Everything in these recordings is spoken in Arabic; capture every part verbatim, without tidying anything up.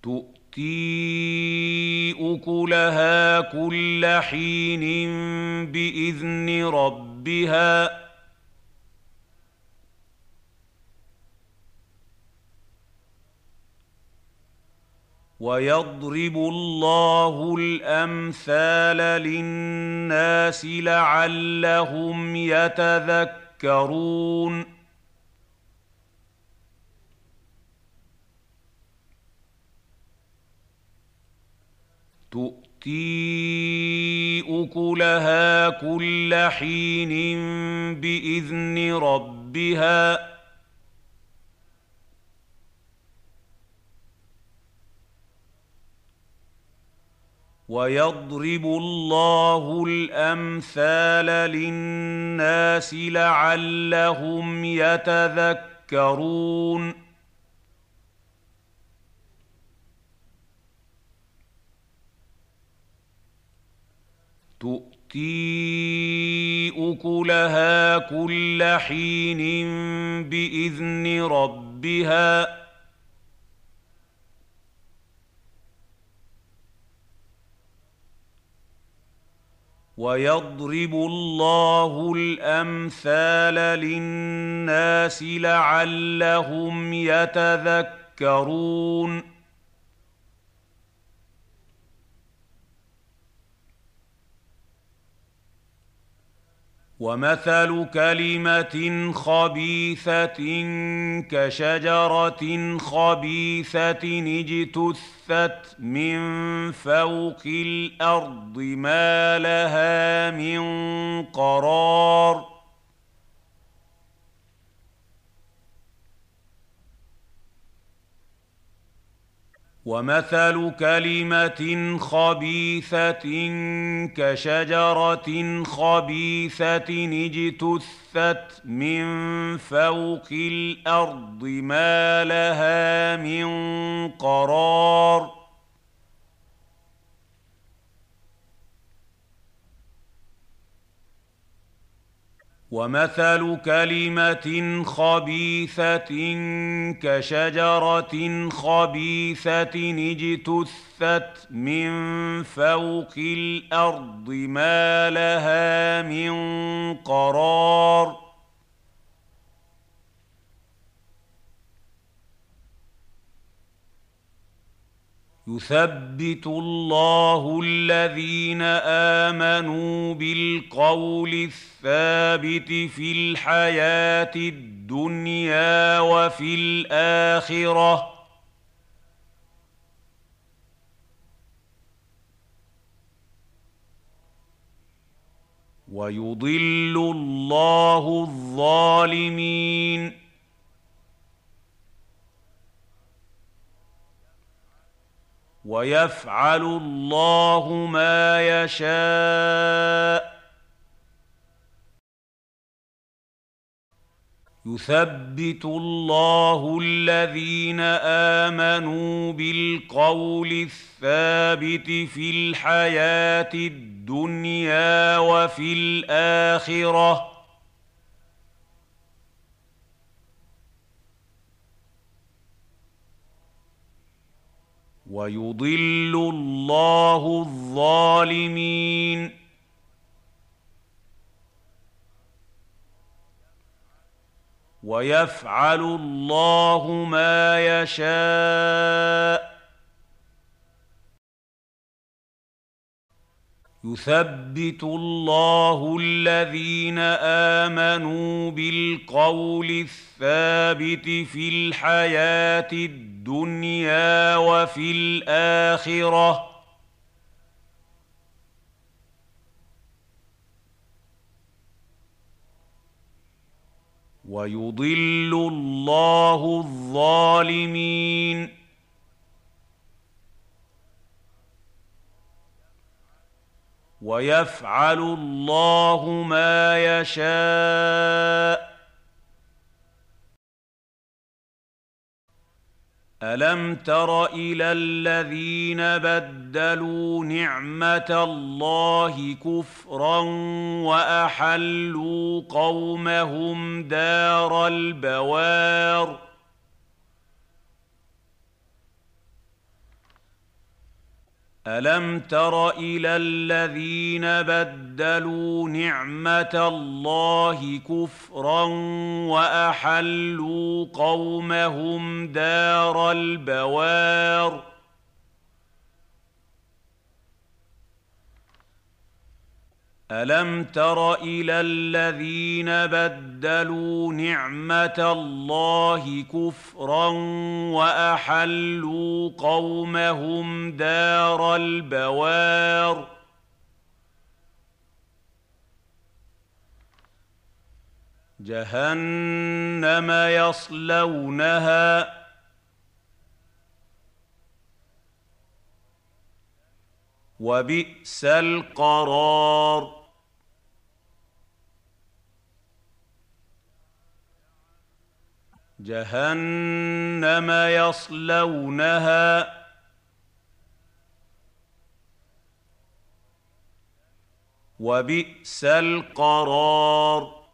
تؤتي أكلها كل حين بإذن ربها ويضرب الله الأمثال للناس لعلهم يتذكرون تؤتي أكلها كل حين بإذن ربها ويضرب الله الأمثال للناس لعلهم يتذكرون تؤتي أكلها كل حين بإذن ربها ويضرب الله الأمثال للناس لعلهم يتذكرون ومثل كلمة خبيثة كشجرة خبيثة اجتثت من فوق الأرض ما لها من قرار ومثل كلمة خبيثة كشجرة خبيثة اجتثت من فوق الأرض ما لها من قرار ومثل كلمة خبيثة كشجرة خبيثة اجتثت من فوق الأرض ما لها من قرار يثبت الله الذين آمنوا بالقول الثابت في الحياة الدنيا وفي الآخرة ويضل الله الظالمين ويفعل الله ما يشاء يثبت الله الذين آمنوا بالقول الثابت في الحياة الدنيا وفي الآخرة ويضل الله الظالمين ويفعل الله ما يشاء يثبت الله الذين آمنوا بالقول الثابت في الحياة الدنيا وفي الآخرة ويضل الله الظالمين ويفعل الله ما يشاء ألم تر إلى الذين بدلوا نعمة الله كفرا وأحلوا قومهم دار البوار ألم تر إلى الذين بدلوا نعمة الله كفرا وأحلوا قومهم دار البوار ألم تر إلى الذين بدلوا نعمة الله كفرا وأحلوا قومهم دار البوار جهنم يصلونها وبئس القرار جهنم يصلونها وبئس القرار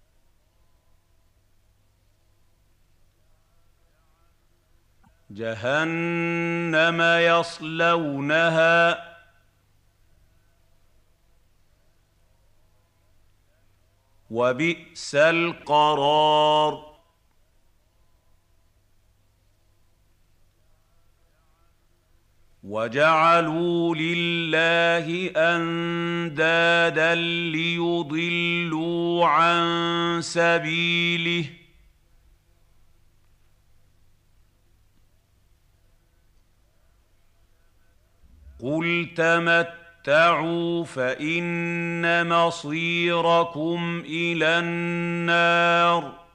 جهنم يصلونها وبئس القرار وجعلوا لله أندادا ليضلوا عن سبيله قل تمتعوا فإن مصيركم إلى النار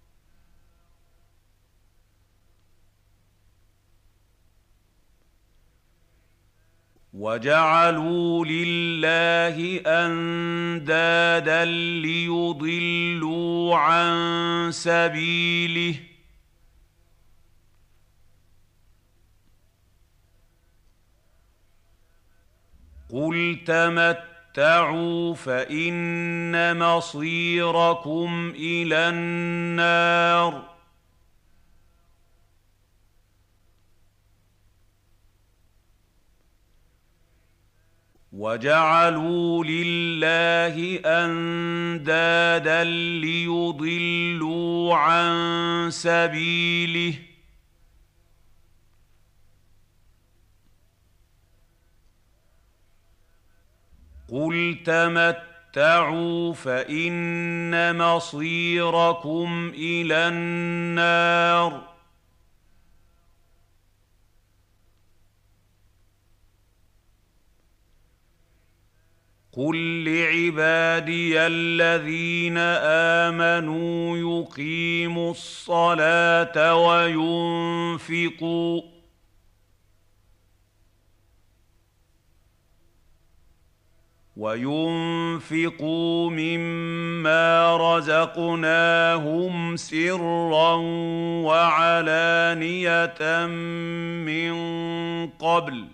وجعلوا لله أندادا ليضلوا عن سبيله قل تمتعوا فإن مصيركم إلى النار وجعلوا لله أندادا ليضلوا عن سبيله قل تمتعوا فإن مصيركم إلى النار قل لعبادي الذين آمنوا يقيموا الصلاة وينفقوا وينفقوا مما رزقناهم سرا وعلانية من قبل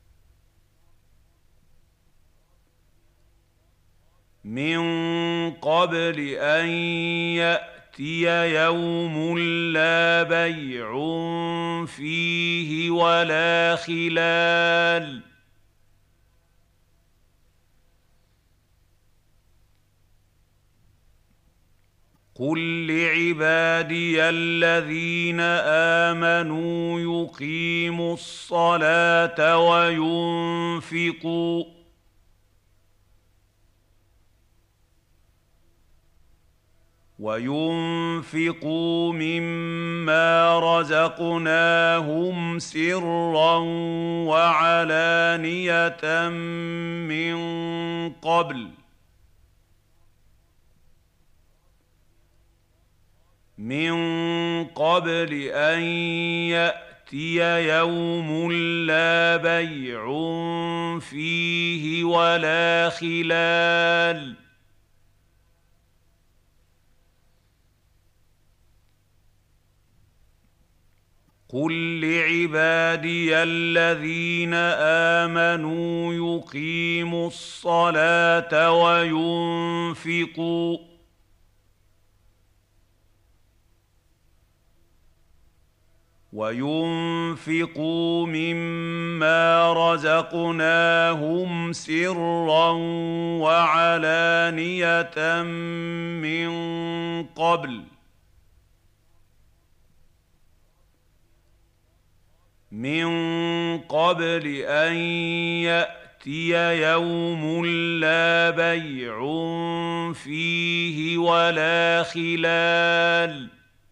من قبل أن يأتي يوم لا بيع فيه ولا خلال قل لعبادي الذين آمنوا يقيموا الصلاة وينفقوا وينفقوا مما رزقناهم سرا وعلانية من قبل من قبل أن يأتي يوم لا بيع فيه ولا خلال قل لعبادي الذين آمنوا يقيموا الصلاة وينفقوا وينفقوا مما رزقناهم سرا وعلانية من قبل من قبل أن يأتي يوم لا بيع فيه ولا خلال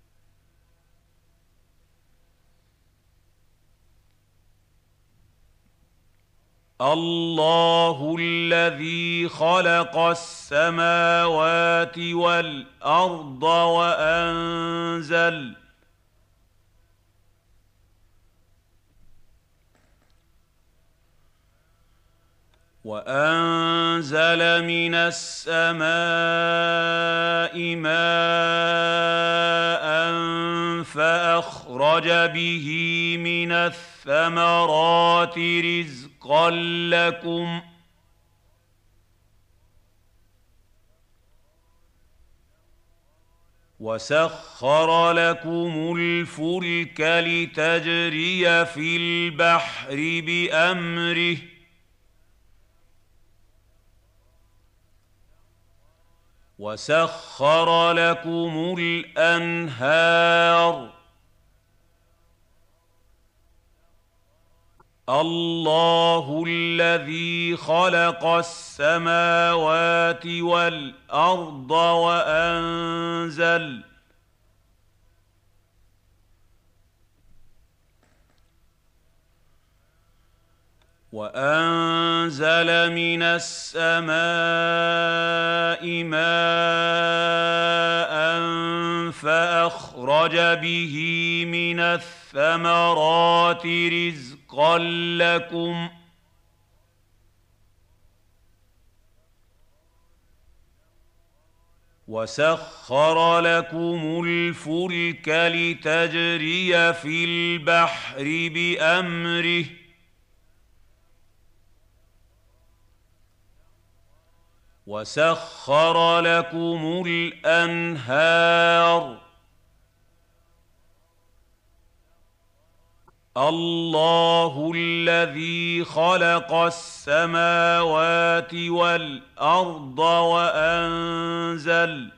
الله الذي خلق السماوات والأرض وأنزل وأنزل من السماء ماء فأخرج به من الثمرات رزقا لكم وسخر لكم الفلك لتجري في البحر بأمره وسخر لكم الأنهار الله الذي خلق السماوات والأرض وأنزل وأنزل من السماء ماء فأخرج به من الثمرات رزقا لكم وسخر لكم الفلك لتجري في البحر بأمره وسخر لكم الأنهار الله الذي خلق السماوات والأرض وأنزل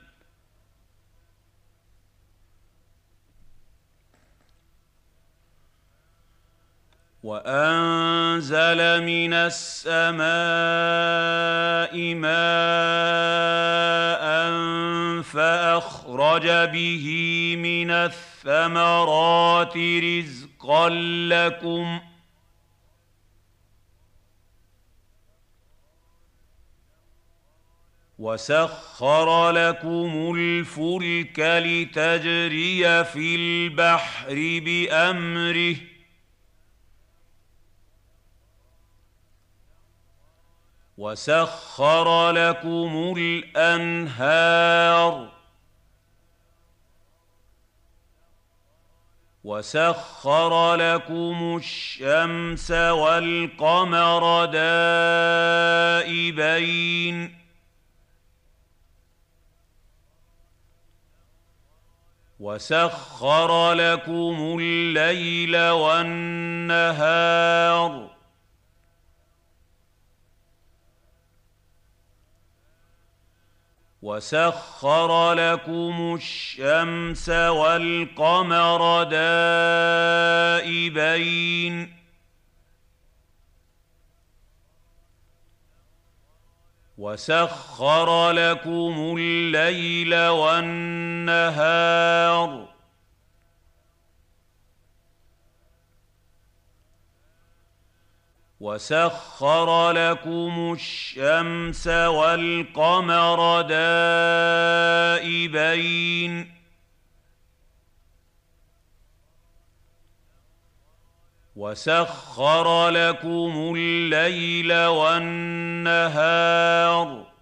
وأنزل من السماء ماء فأخرج به من الثمرات رزقا لكم وسخر لكم الفلك لتجري في البحر بأمره وسخر لكم الأنهار وسخر لكم الشمس والقمر دائبين وسخر لكم الليل والنهار وسخر لكم الشمس والقمر دائبين وسخر لكم الليل والنهار وسخر لكم الشمس والقمر دائبين وسخر لكم الليل والنهار